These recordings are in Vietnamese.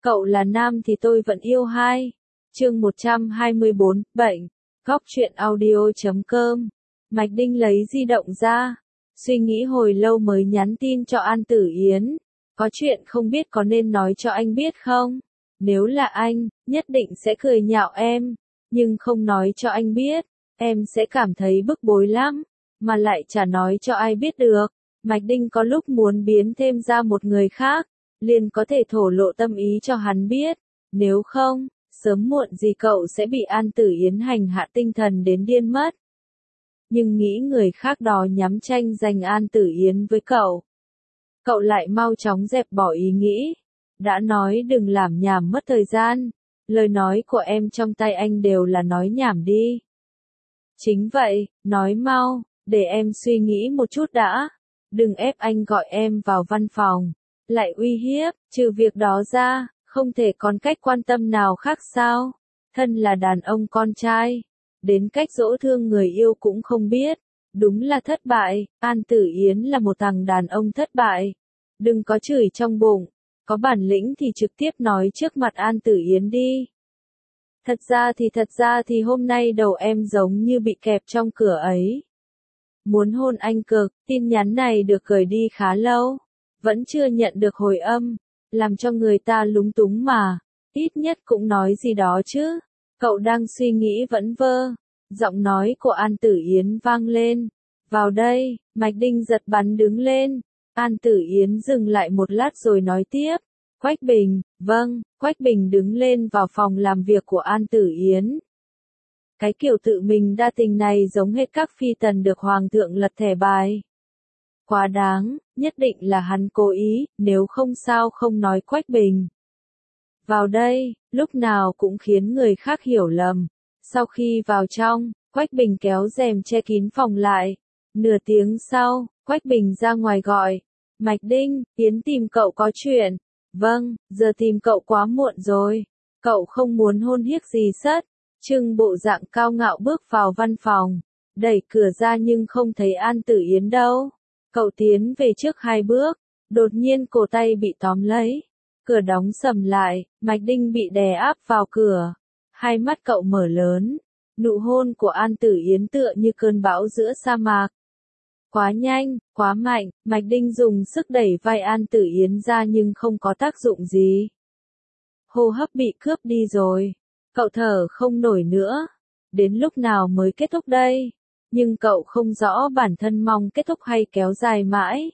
Cậu là nam thì tôi vẫn yêu hai. Chương 124, bệnh. Góc truyện audio.com. Mạch Đinh lấy di động ra, suy nghĩ hồi lâu mới nhắn tin cho An Tử Yến. Có chuyện không biết có nên nói cho anh biết không? Nếu là anh, nhất định sẽ cười nhạo em. Nhưng không nói cho anh biết, em sẽ cảm thấy bức bối lắm. Mà lại chả nói cho ai biết được. Mạch Đinh có lúc muốn biến thêm ra một người khác, liền có thể thổ lộ tâm ý cho hắn biết. Nếu không, sớm muộn gì cậu sẽ bị An Tử Yến hành hạ tinh thần đến điên mất. Nhưng nghĩ người khác đó nhắm tranh giành An Tử Yến với cậu. Cậu lại mau chóng dẹp bỏ ý nghĩ. Đã nói đừng làm nhảm mất thời gian. Lời nói của em trong tay anh đều là nói nhảm đi. Chính vậy, nói mau, để em suy nghĩ một chút đã. Đừng ép anh gọi em vào văn phòng. Lại uy hiếp, trừ việc đó ra, không thể còn cách quan tâm nào khác sao? Thân là đàn ông con trai, đến cách dỗ thương người yêu cũng không biết. Đúng là thất bại, An Tử Yến là một thằng đàn ông thất bại. Đừng có chửi trong bụng, có bản lĩnh thì trực tiếp nói trước mặt An Tử Yến đi. Thật ra thì hôm nay đầu em giống như bị kẹp trong cửa ấy. Muốn hôn anh cực, tin nhắn này được gửi đi khá lâu. Vẫn chưa nhận được hồi âm, làm cho người ta lúng túng mà. Ít nhất cũng nói gì đó chứ. Cậu đang suy nghĩ vẫn vơ. Giọng nói của An Tử Yến vang lên. Vào đây, Mạch Đinh giật bắn đứng lên. An Tử Yến dừng lại một lát rồi nói tiếp. Quách Bình, vâng, Quách Bình đứng lên vào phòng làm việc của An Tử Yến. Cái kiểu tự mình đa tình này giống hết các phi tần được hoàng thượng lật thẻ bài. Quá đáng, nhất định là hắn cố ý, nếu không sao không nói Quách Bình. Vào đây, lúc nào cũng khiến người khác hiểu lầm. Sau khi vào trong, Quách Bình kéo rèm che kín phòng lại. Nửa tiếng sau, Quách Bình ra ngoài gọi. Mạch Đinh, Yến tìm cậu có chuyện. Vâng, giờ tìm cậu quá muộn rồi. Cậu không muốn hôn hiếc gì sất. Trưng bộ dạng cao ngạo bước vào văn phòng. Đẩy cửa ra nhưng không thấy An Tử Yến đâu. Cậu tiến về trước 2 bước. Đột nhiên cổ tay bị tóm lấy. Cửa đóng sầm lại, Mạch Đinh bị đè áp vào cửa. Hai mắt cậu mở lớn. Nụ hôn của An Tử Yến tựa như cơn bão giữa sa mạc. Quá nhanh, quá mạnh, Mạch Đinh dùng sức đẩy vai An Tử Yến ra nhưng không có tác dụng gì. Hô hấp bị cướp đi rồi. Cậu thở không nổi nữa. Đến lúc nào mới kết thúc đây? Nhưng cậu không rõ bản thân mong kết thúc hay kéo dài mãi.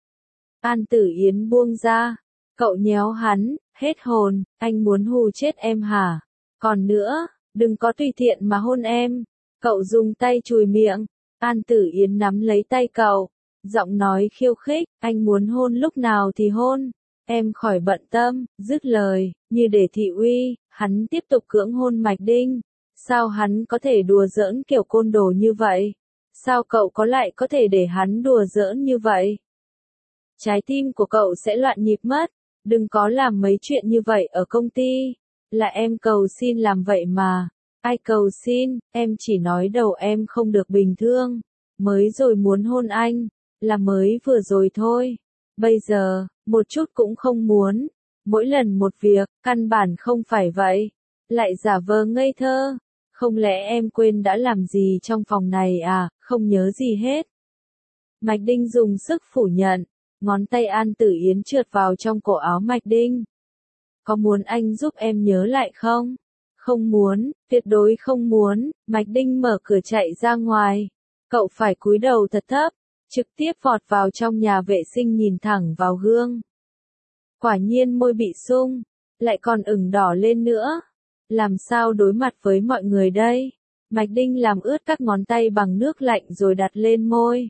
An Tử Yến buông ra. Cậu nhéo hắn, hết hồn, anh muốn hù chết em hả? Còn nữa, đừng có tùy tiện mà hôn em. Cậu dùng tay chùi miệng. An Tử Yến nắm lấy tay cậu. Giọng nói khiêu khích, anh muốn hôn lúc nào thì hôn. Em khỏi bận tâm, dứt lời, như để thị uy, hắn tiếp tục cưỡng hôn Mạch Đinh. Sao hắn có thể đùa giỡn kiểu côn đồ như vậy? Sao cậu lại có thể để hắn đùa giỡn như vậy? Trái tim của cậu sẽ loạn nhịp mất. Đừng có làm mấy chuyện như vậy ở công ty. Là em cầu xin làm vậy mà. Ai cầu xin, em chỉ nói đầu em không được bình thường. Mới rồi muốn hôn anh, là mới vừa rồi thôi. Bây giờ, một chút cũng không muốn. Mỗi lần một việc, căn bản không phải vậy. Lại giả vờ ngây thơ. Không lẽ em quên đã làm gì trong phòng này à, không nhớ gì hết. Mạch Đinh dùng sức phủ nhận. Ngón tay An Tử Yến trượt vào trong cổ áo Mạch Đinh. Có muốn anh giúp em nhớ lại không? Không muốn, tuyệt đối không muốn. Mạch Đinh mở cửa chạy ra ngoài. Cậu phải cúi đầu thật thấp. Trực tiếp vọt vào trong nhà vệ sinh nhìn thẳng vào gương. Quả nhiên môi bị sung. Lại còn ửng đỏ lên nữa. Làm sao đối mặt với mọi người đây? Mạch Đinh làm ướt các ngón tay bằng nước lạnh rồi đặt lên môi.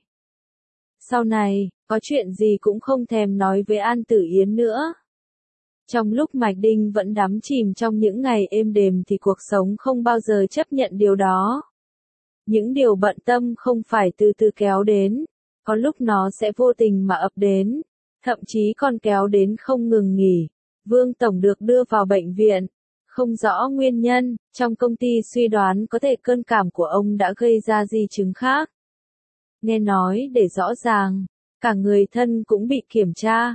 Sau này, có chuyện gì cũng không thèm nói với An Tử Yến nữa. Trong lúc Mạch Đinh vẫn đắm chìm trong những ngày êm đềm thì cuộc sống không bao giờ chấp nhận điều đó. Những điều bận tâm không phải từ từ kéo đến. Có lúc nó sẽ vô tình mà ập đến. Thậm chí còn kéo đến không ngừng nghỉ. Vương Tổng được đưa vào bệnh viện. Không rõ nguyên nhân, trong công ty suy đoán có thể cơn cảm của ông đã gây ra di chứng khác. Nghe nói để rõ ràng, cả người thân cũng bị kiểm tra.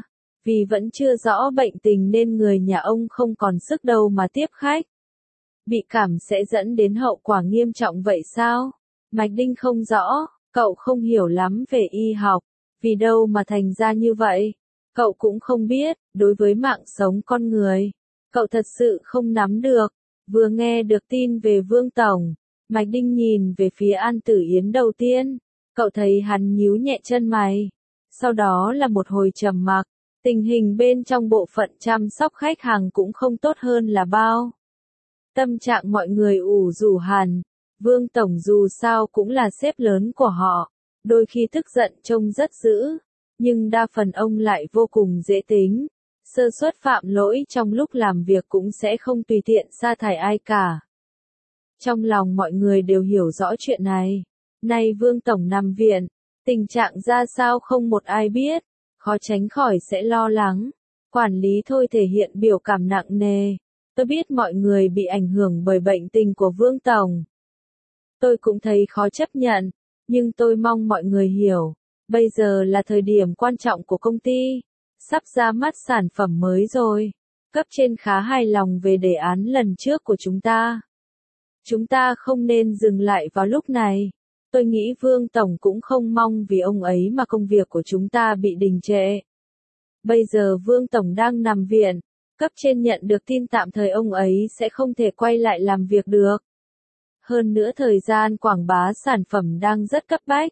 Vì vẫn chưa rõ bệnh tình nên người nhà ông không còn sức đâu mà tiếp khách. Bị cảm sẽ dẫn đến hậu quả nghiêm trọng vậy sao? Mạch Đinh không rõ, cậu không hiểu lắm về y học, vì đâu mà thành ra như vậy. Cậu cũng không biết, đối với mạng sống con người, cậu thật sự không nắm được. Vừa nghe được tin về Vương Tổng, Mạch Đinh nhìn về phía An Tử Yến đầu tiên, cậu thấy hắn nhíu nhẹ chân mày. Sau đó là một hồi trầm mặc, tình hình bên trong bộ phận chăm sóc khách hàng cũng không tốt hơn là bao. Tâm trạng mọi người ủ rũ hẳn, Vương Tổng dù sao cũng là sếp lớn của họ, đôi khi tức giận trông rất dữ, nhưng đa phần ông lại vô cùng dễ tính. Sơ suất phạm lỗi trong lúc làm việc cũng sẽ không tùy tiện sa thải ai cả. Trong lòng mọi người đều hiểu rõ chuyện này. Nay Vương Tổng nằm viện, tình trạng ra sao không một ai biết, khó tránh khỏi sẽ lo lắng. Quản lý Thôi thể hiện biểu cảm nặng nề. Tôi biết mọi người bị ảnh hưởng bởi bệnh tình của Vương Tổng. Tôi cũng thấy khó chấp nhận, nhưng tôi mong mọi người hiểu, bây giờ là thời điểm quan trọng của công ty. Sắp ra mắt sản phẩm mới rồi. Cấp trên khá hài lòng về đề án lần trước của chúng ta. Chúng ta không nên dừng lại vào lúc này. Tôi nghĩ Vương Tổng cũng không mong vì ông ấy mà công việc của chúng ta bị đình trệ. Bây giờ Vương Tổng đang nằm viện, cấp trên nhận được tin tạm thời ông ấy sẽ không thể quay lại làm việc được. Hơn nữa thời gian quảng bá sản phẩm đang rất cấp bách.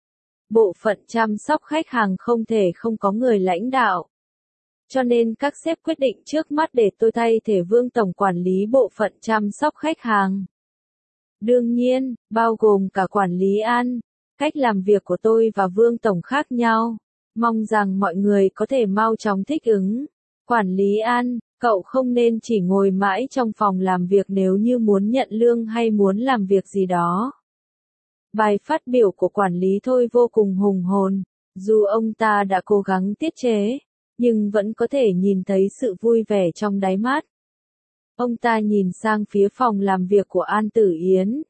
Bộ phận chăm sóc khách hàng không thể không có người lãnh đạo. Cho nên các sếp quyết định trước mắt để tôi thay thế Vương Tổng quản lý bộ phận chăm sóc khách hàng. Đương nhiên, bao gồm cả quản lý An. Cách làm việc của tôi và Vương Tổng khác nhau. Mong rằng mọi người có thể mau chóng thích ứng. Quản lý An, cậu không nên chỉ ngồi mãi trong phòng làm việc nếu như muốn nhận lương hay muốn làm việc gì đó. Bài phát biểu của quản lý Thôi vô cùng hùng hồn. Dù ông ta đã cố gắng tiết chế, nhưng vẫn có thể nhìn thấy sự vui vẻ trong đáy mắt. Ông ta nhìn sang phía phòng làm việc của An Tử Yến.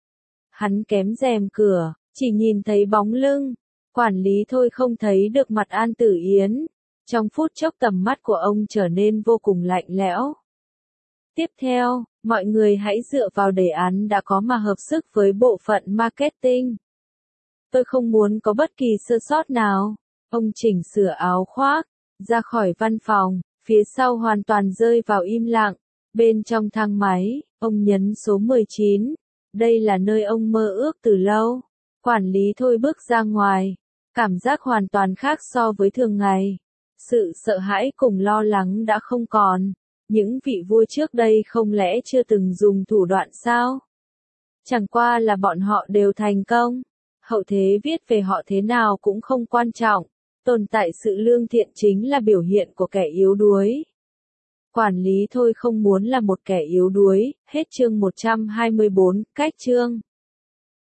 Hắn kém rèm cửa, chỉ nhìn thấy bóng lưng. Quản lý Thôi không thấy được mặt An Tử Yến. Trong phút chốc tầm mắt của ông trở nên vô cùng lạnh lẽo. Tiếp theo, mọi người hãy dựa vào đề án đã có mà hợp sức với bộ phận marketing. Tôi không muốn có bất kỳ sơ sót nào. Ông chỉnh sửa áo khoác, ra khỏi văn phòng, phía sau hoàn toàn rơi vào im lặng. Bên trong thang máy, ông nhấn số 19. Đây là nơi ông mơ ước từ lâu. Quản lý Thôi bước ra ngoài. Cảm giác hoàn toàn khác so với thường ngày. Sự sợ hãi cùng lo lắng đã không còn. Những vị vua trước đây không lẽ chưa từng dùng thủ đoạn sao? Chẳng qua là bọn họ đều thành công. Hậu thế viết về họ thế nào cũng không quan trọng. Tồn tại sự lương thiện chính là biểu hiện của kẻ yếu đuối. Quản lý Thôi không muốn là một kẻ yếu đuối. Hết chương 124, cách chương.